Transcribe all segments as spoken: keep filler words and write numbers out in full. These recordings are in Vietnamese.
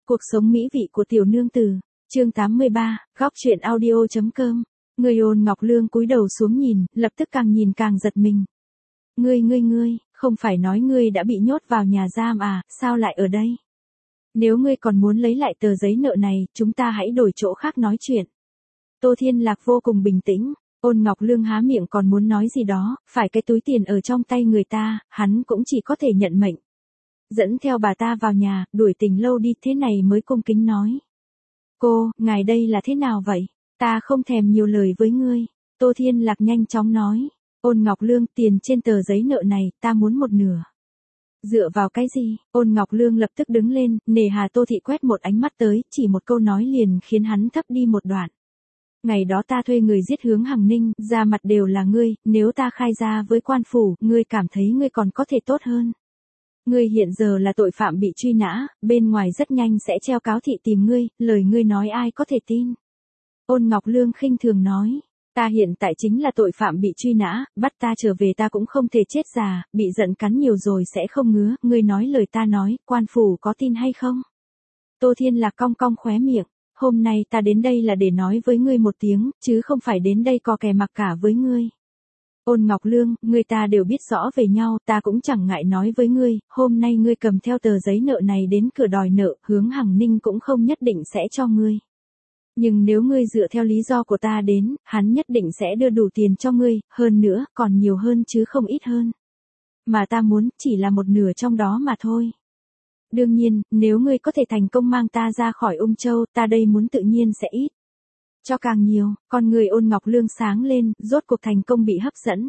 Cuộc sống mỹ vị của tiểu nương tử, chương tám mươi ba, góc truyện audio.com. Người Ôn Ngọc Lương cúi đầu xuống nhìn, lập tức càng nhìn càng giật mình. Ngươi ngươi ngươi, không phải nói ngươi đã bị nhốt vào nhà giam à, sao lại ở đây? Nếu ngươi còn muốn lấy lại tờ giấy nợ này, chúng ta hãy đổi chỗ khác nói chuyện. Tô Thiên Lạc vô cùng bình tĩnh, Ôn Ngọc Lương há miệng còn muốn nói gì đó, phải cái túi tiền ở trong tay người ta, hắn cũng chỉ có thể nhận mệnh. Dẫn theo bà ta vào nhà, đuổi tình lâu đi, thế này mới cung kính nói. Cô, ngài đây là thế nào vậy? Ta không thèm nhiều lời với ngươi. Tô Thiên Lạc nhanh chóng nói. Ôn Ngọc Lương, tiền trên tờ giấy nợ này, ta muốn một nửa. Dựa vào cái gì? Ôn Ngọc Lương lập tức đứng lên, nề hà Tô Thị quét một ánh mắt tới, chỉ một câu nói liền khiến hắn thấp đi một đoạn. Ngày đó ta thuê người giết Hướng Hằng Ninh, ra mặt đều là ngươi, nếu ta khai ra với quan phủ, ngươi cảm thấy ngươi còn có thể tốt hơn. Ngươi hiện giờ là tội phạm bị truy nã, bên ngoài rất nhanh sẽ treo cáo thị tìm ngươi, lời ngươi nói ai có thể tin. Ôn Ngọc Lương khinh thường nói, ta hiện tại chính là tội phạm bị truy nã, bắt ta trở về ta cũng không thể chết già, bị giận cắn nhiều rồi sẽ không ngứa, ngươi nói lời ta nói, quan phủ có tin hay không? Tô Thiên Lạc cong cong khóe miệng, hôm nay ta đến đây là để nói với ngươi một tiếng, chứ không phải đến đây co kè mặc cả với ngươi. Ôn Ngọc Lương, người ta đều biết rõ về nhau, ta cũng chẳng ngại nói với ngươi, hôm nay ngươi cầm theo tờ giấy nợ này đến cửa đòi nợ, Hướng Hằng Ninh cũng không nhất định sẽ cho ngươi. Nhưng nếu ngươi dựa theo lý do của ta đến, hắn nhất định sẽ đưa đủ tiền cho ngươi, hơn nữa, còn nhiều hơn chứ không ít hơn. Mà ta muốn, chỉ là một nửa trong đó mà thôi. Đương nhiên, nếu ngươi có thể thành công mang ta ra khỏi Ung Châu, ta đây muốn tự nhiên sẽ ít. Cho càng nhiều, con người Ôn Ngọc Lương sáng lên, rốt cuộc thành công bị hấp dẫn.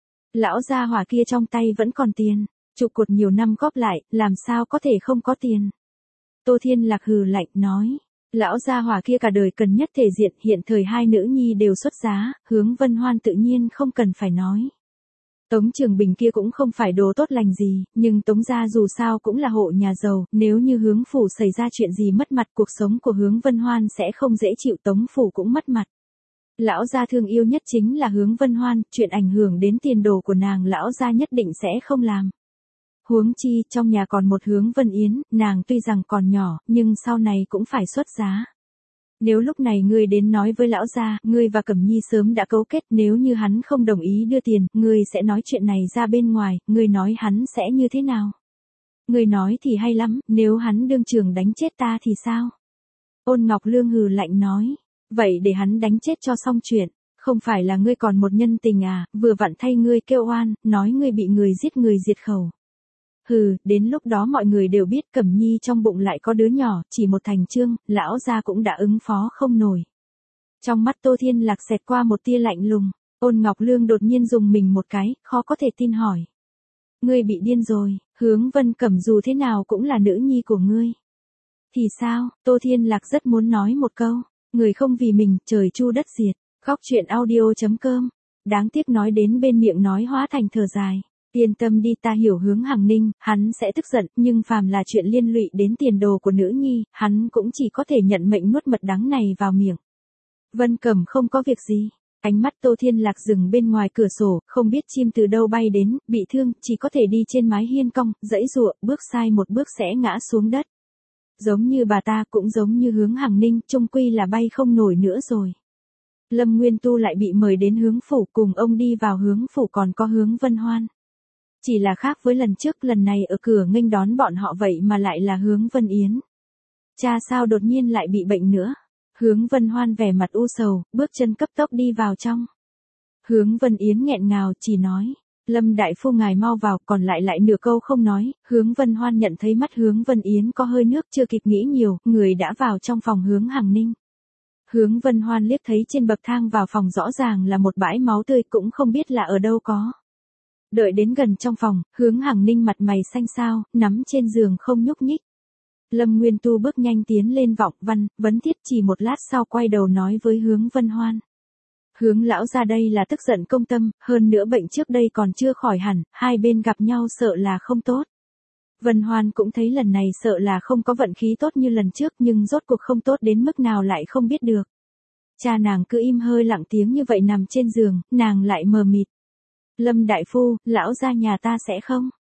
Lão gia hỏa kia trong tay vẫn còn tiền, trụ cột nhiều năm góp lại, làm sao có thể không có tiền. Tô Thiên Lạc hừ lạnh nói, lão gia hỏa kia cả đời cần nhất thể diện, hiện thời hai nữ nhi đều xuất giá, Hướng Vân Hoan tự nhiên không cần phải nói. Tống Trường Bình kia cũng không phải đồ tốt lành gì, nhưng Tống gia dù sao cũng là hộ nhà giàu, nếu như Hướng phủ xảy ra chuyện gì mất mặt, cuộc sống của Hướng Vân Hoan sẽ không dễ chịu, Tống phủ cũng mất mặt. Lão gia thương yêu nhất chính là Hướng Vân Hoan, chuyện ảnh hưởng đến tiền đồ của nàng lão gia nhất định sẽ không làm. Huống chi, trong nhà còn một Hướng Vân Yến, nàng tuy rằng còn nhỏ, nhưng sau này cũng phải xuất giá. Nếu lúc này ngươi đến nói với lão gia, ngươi và Cẩm Nhi sớm đã cấu kết, nếu như hắn không đồng ý đưa tiền, ngươi sẽ nói chuyện này ra bên ngoài, ngươi nói hắn sẽ như thế nào? Ngươi nói thì hay lắm, nếu hắn đương trường đánh chết ta thì sao? Ôn Ngọc Lương hừ lạnh nói, vậy để hắn đánh chết cho xong chuyện, không phải là ngươi còn một nhân tình à, vừa vặn thay ngươi kêu oan, nói ngươi bị người giết người diệt khẩu. Hừ, đến lúc đó mọi người đều biết Cẩm Nhi trong bụng lại có đứa nhỏ, chỉ một thành trương, lão gia cũng đã ứng phó không nổi. Trong mắt Tô Thiên Lạc xẹt qua một tia lạnh lùng, Ôn Ngọc Lương đột nhiên dùng mình một cái, khó có thể tin hỏi. Ngươi bị điên rồi, Hướng Vân Cẩm dù thế nào cũng là nữ nhi của ngươi. Thì sao, Tô Thiên Lạc rất muốn nói một câu, người không vì mình, trời chu đất diệt, góc truyện audio.com. Đáng tiếc nói đến bên miệng nói hóa thành thở dài. Yên tâm đi, ta hiểu Hướng Hằng Ninh, hắn sẽ tức giận, nhưng phàm là chuyện liên lụy đến tiền đồ của nữ nhi, hắn cũng chỉ có thể nhận mệnh nuốt mật đắng này vào miệng. Vân Cẩm không có việc gì. Ánh mắt Tô Thiên Lạc dừng bên ngoài cửa sổ, không biết chim từ đâu bay đến, bị thương, chỉ có thể đi trên mái hiên cong, giãy giụa, bước sai một bước sẽ ngã xuống đất. Giống như bà ta, cũng giống như Hướng Hằng Ninh, chung quy là bay không nổi nữa rồi. Lâm Nguyên Tu lại bị mời đến Hướng phủ, cùng ông đi vào Hướng phủ còn có Hướng Vân Hoan. Chỉ là khác với lần trước, lần này ở cửa nghênh đón bọn họ vậy mà lại là Hướng Vân Yến. Cha sao đột nhiên lại bị bệnh nữa? Hướng Vân Hoan vẻ mặt u sầu, bước chân cấp tốc đi vào trong. Hướng Vân Yến nghẹn ngào chỉ nói, Lâm đại phu ngài mau vào, còn lại lại nửa câu không nói. Hướng Vân Hoan nhận thấy mắt Hướng Vân Yến có hơi nước, chưa kịp nghĩ nhiều, người đã vào trong phòng Hướng Hằng Ninh. Hướng Vân Hoan liếc thấy trên bậc thang vào phòng rõ ràng là một bãi máu tươi, cũng không biết là ở đâu có. Đợi đến gần trong phòng, Hướng Hằng Ninh mặt mày xanh xao, nắm trên giường không nhúc nhích. Lâm Nguyên Tu bước nhanh tiến lên vọng văn, vấn thiết, chỉ một lát sau quay đầu nói với Hướng Vân Hoan. Hướng lão ra đây là tức giận công tâm, hơn nữa bệnh trước đây còn chưa khỏi hẳn, hai bên gặp nhau sợ là không tốt. Vân Hoan cũng thấy lần này sợ là không có vận khí tốt như lần trước, nhưng rốt cuộc không tốt đến mức nào lại không biết được. Cha nàng cứ im hơi lặng tiếng như vậy nằm trên giường, nàng lại mờ mịt. Lâm đại phu, lão gia nhà ta sẽ không?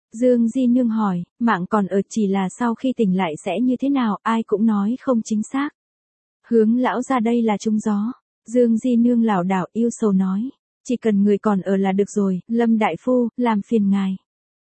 Dương Di Nương hỏi, mạng còn ở, chỉ là sau khi tỉnh lại sẽ như thế nào, ai cũng nói không chính xác. Hướng lão ra đây là trúng gió. Dương Di Nương lảo đảo yêu sầu nói, chỉ cần người còn ở là được rồi, Lâm đại phu, làm phiền ngài.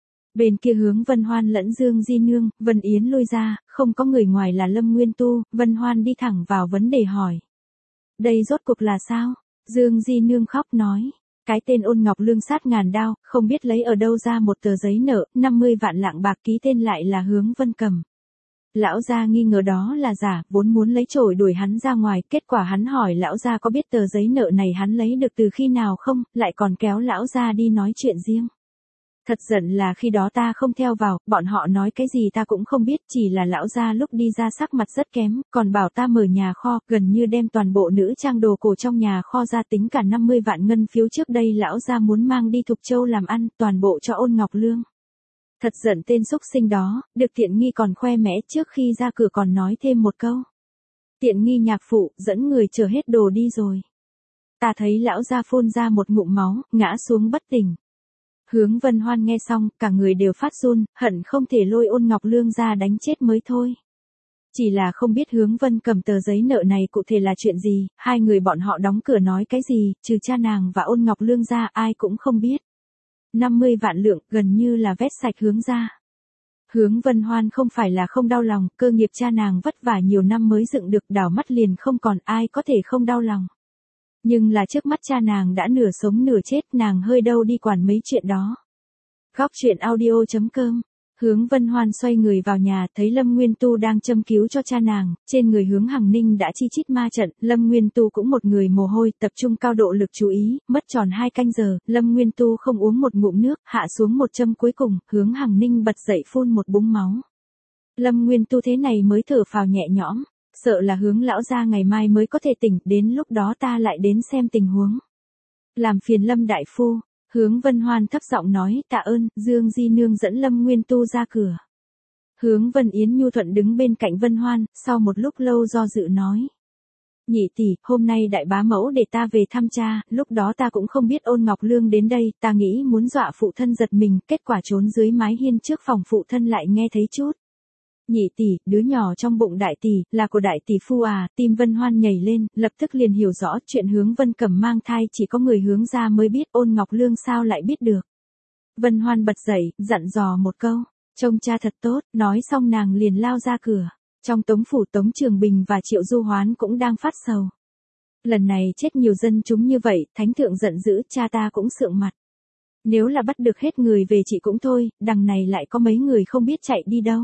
Bên kia hướng Vân Hoan lẫn Dương Di Nương, Vân Yến lui ra, không có người ngoài là Lâm Nguyên Tu, Vân Hoan đi thẳng vào vấn đề hỏi. Đây rốt cuộc là sao? Dương Di Nương khóc nói. Cái tên Ôn Ngọc Lương sát ngàn đao, không biết lấy ở đâu ra một tờ giấy nợ, năm mươi vạn lạng bạc ký tên lại là Hướng Vân Cầm. Lão gia nghi ngờ đó là giả, vốn muốn lấy chổi đuổi hắn ra ngoài, kết quả hắn hỏi lão gia có biết tờ giấy nợ này hắn lấy được từ khi nào không, lại còn kéo lão gia đi nói chuyện riêng. Thật giận là khi đó ta không theo vào, bọn họ nói cái gì ta cũng không biết, chỉ là lão gia lúc đi ra sắc mặt rất kém, còn bảo ta mở nhà kho, gần như đem toàn bộ nữ trang đồ cổ trong nhà kho ra, tính cả năm mươi vạn ngân phiếu trước đây lão gia muốn mang đi Thục Châu làm ăn, toàn bộ cho Ôn Ngọc Lương. Thật giận tên xúc sinh đó, được tiện nghi còn khoe mẽ, trước khi ra cửa còn nói thêm một câu. Tiện nghi nhạc phụ, dẫn người chở hết đồ đi rồi. Ta thấy lão gia phun ra một ngụm máu, ngã xuống bất tỉnh. Hướng Vân Hoan nghe xong, cả người đều phát run, hận không thể lôi Ôn Ngọc Lương ra đánh chết mới thôi. Chỉ là không biết Hướng Vân Cầm tờ giấy nợ này cụ thể là chuyện gì, hai người bọn họ đóng cửa nói cái gì, trừ cha nàng và Ôn Ngọc Lương ra ai cũng không biết. năm mươi vạn lượng, gần như là vét sạch Hướng ra. Hướng Vân Hoan không phải là không đau lòng, cơ nghiệp cha nàng vất vả nhiều năm mới dựng được, đảo mắt liền không còn, ai có thể không đau lòng. Nhưng là trước mắt cha nàng đã nửa sống nửa chết, nàng hơi đâu đi quản mấy chuyện đó. Góc truyện audio chấm com. Hướng Vân Hoan xoay người vào nhà, thấy Lâm Nguyên Tu đang châm cứu cho cha nàng, trên người Hướng Hằng Ninh đã chi chít ma trận, Lâm Nguyên Tu cũng một người mồ hôi, tập trung cao độ lực chú ý, mất tròn hai canh giờ, Lâm Nguyên Tu không uống một ngụm nước, hạ xuống một châm cuối cùng, Hướng Hằng Ninh bật dậy phun một búng máu. Lâm Nguyên Tu thế này mới thở phào nhẹ nhõm, sợ là Hướng lão gia ngày mai mới có thể tỉnh, đến lúc đó ta lại đến xem tình huống. Làm phiền Lâm đại phu. Hướng Vân Hoan thấp giọng nói, tạ ơn, Dương Di Nương dẫn Lâm Nguyên Tu ra cửa. Hướng Vân Yến nhu thuận đứng bên cạnh Vân Hoan, sau một lúc lâu do dự nói. Nhị tỷ, hôm nay đại bá mẫu để ta về thăm cha, lúc đó ta cũng không biết Ôn Ngọc Lương đến đây, ta nghĩ muốn dọa phụ thân giật mình, kết quả trốn dưới mái hiên trước phòng phụ thân lại nghe thấy chút. Nhị tỷ, đứa nhỏ trong bụng đại tỷ, là của đại tỷ phu à, tim Vân Hoan nhảy lên, lập tức liền hiểu rõ chuyện Hướng Vân Cầm mang thai chỉ có người Hướng gia mới biết, Ôn Ngọc Lương sao lại biết được. Vân Hoan bật dậy, dặn dò một câu, trông cha thật tốt, nói xong nàng liền lao ra cửa. Trong Tống phủ Tống Trường Bình và Triệu Du Hoán cũng đang phát sầu. Lần này chết nhiều dân chúng như vậy, thánh thượng giận dữ, cha ta cũng sượng mặt. Nếu là bắt được hết người về chị cũng thôi, đằng này lại có mấy người không biết chạy đi đâu.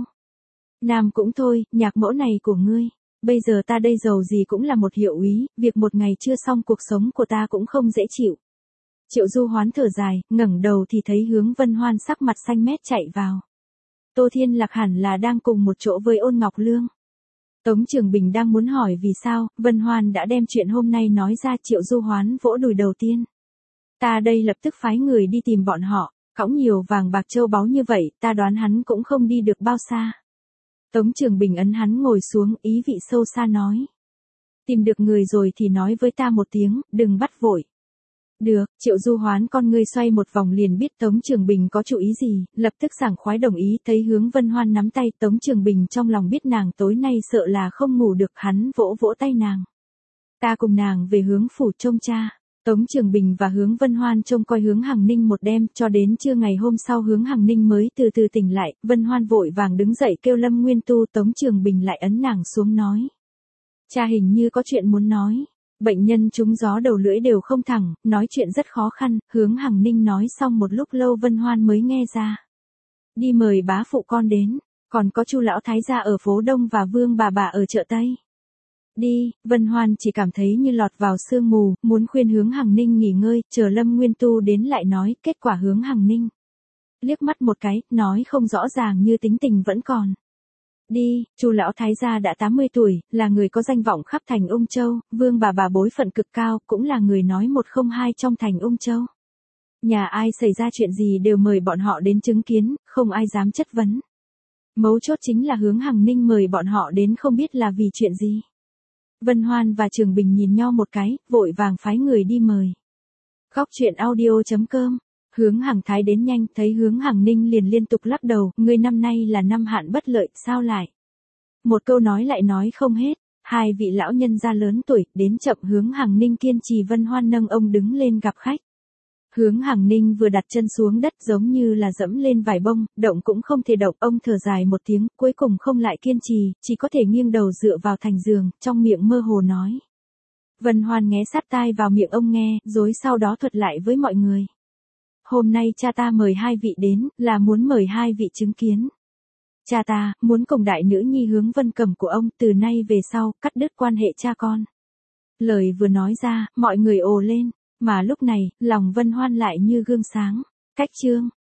Nam cũng thôi, nhạc mẫu này của ngươi, bây giờ ta đây giàu gì cũng là một hiệu úy, việc một ngày chưa xong cuộc sống của ta cũng không dễ chịu. Triệu Du Hoán thở dài, ngẩng đầu thì thấy Hướng Vân Hoan sắc mặt xanh mét chạy vào. Tô Thiên Lạc hẳn là đang cùng một chỗ với Ôn Ngọc Lương. Tống Trường Bình đang muốn hỏi vì sao, Vân Hoan đã đem chuyện hôm nay nói ra, Triệu Du Hoán vỗ đùi đầu tiên. Ta đây lập tức phái người đi tìm bọn họ, cõng nhiều vàng bạc châu báu như vậy, ta đoán hắn cũng không đi được bao xa. Tống Trường Bình ấn hắn ngồi xuống, ý vị sâu xa nói. Tìm được người rồi thì nói với ta một tiếng, đừng bắt vội. Được, Triệu Du Hoán con ngươi xoay một vòng liền biết Tống Trường Bình có chủ ý gì, lập tức sảng khoái đồng ý, thấy Hướng Vân Hoan nắm tay, Tống Trường Bình trong lòng biết nàng tối nay sợ là không ngủ được, hắn vỗ vỗ tay nàng. Ta cùng nàng về Hướng phủ trông cha. Tống Trường Bình và Hướng Vân Hoan trông coi Hướng Hằng Ninh một đêm, cho đến trưa ngày hôm sau Hướng Hằng Ninh mới từ từ tỉnh lại, Vân Hoan vội vàng đứng dậy kêu Lâm Nguyên Tu, Tống Trường Bình lại ấn nàng xuống nói. Cha hình như có chuyện muốn nói. Bệnh nhân trúng gió đầu lưỡi đều không thẳng, nói chuyện rất khó khăn, Hướng Hằng Ninh nói xong một lúc lâu Vân Hoan mới nghe ra. Đi mời bá phụ con đến, còn có Chu lão thái gia ở phố Đông và Vương bà bà ở chợ Tây. Đi, Vân Hoan chỉ cảm thấy như lọt vào sương mù, muốn khuyên Hướng Hằng Ninh nghỉ ngơi, chờ Lâm Nguyên Tu đến lại nói, kết quả Hướng Hằng Ninh liếc mắt một cái, nói không rõ ràng như tính tình vẫn còn. Đi, Chu lão thái gia đã tám mươi tuổi, là người có danh vọng khắp thành Ung Châu, Vương bà bà bối phận cực cao, cũng là người nói một không hai trong thành Ung Châu. Nhà ai xảy ra chuyện gì đều mời bọn họ đến chứng kiến, không ai dám chất vấn. Mấu chốt chính là Hướng Hằng Ninh mời bọn họ đến không biết là vì chuyện gì. Vân Hoan và Trường Bình nhìn nhau một cái, vội vàng phái người đi mời. Góc truyện audio chấm com Hướng Hằng Thái đến nhanh, thấy Hướng Hằng Ninh liền liên tục lắc đầu, ngươi năm nay là năm hạn bất lợi, sao lại? Một câu nói lại nói không hết, hai vị lão nhân gia lớn tuổi, đến chậm. Hướng Hằng Ninh kiên trì Vân Hoan nâng ông đứng lên gặp khách. Hướng Hằng Ninh vừa đặt chân xuống đất giống như là dẫm lên vải bông, động cũng không thể động, ông thở dài một tiếng, cuối cùng không lại kiên trì, chỉ có thể nghiêng đầu dựa vào thành giường, trong miệng mơ hồ nói. Vân Hoan nghe sát tai vào miệng ông nghe, rồi sau đó thuật lại với mọi người. Hôm nay cha ta mời hai vị đến, là muốn mời hai vị chứng kiến. Cha ta, muốn cùng đại nữ nhi Hướng Vân Cẩm của ông, từ nay về sau, cắt đứt quan hệ cha con. Lời vừa nói ra, mọi người ồ lên, mà lúc này, lòng Vân Hoan lại như gương sáng. Cách chương